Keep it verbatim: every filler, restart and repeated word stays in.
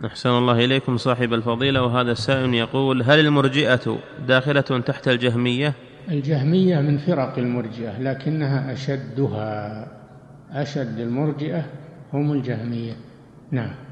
أحسن الله إليكم صاحب الفضيلة. وهذا السائل يقول: هل المرجئة داخلة تحت الجهمية؟ الجهمية من فرق المرجئة لكنها أشدها، أشد المرجئة هم الجهمية. نعم.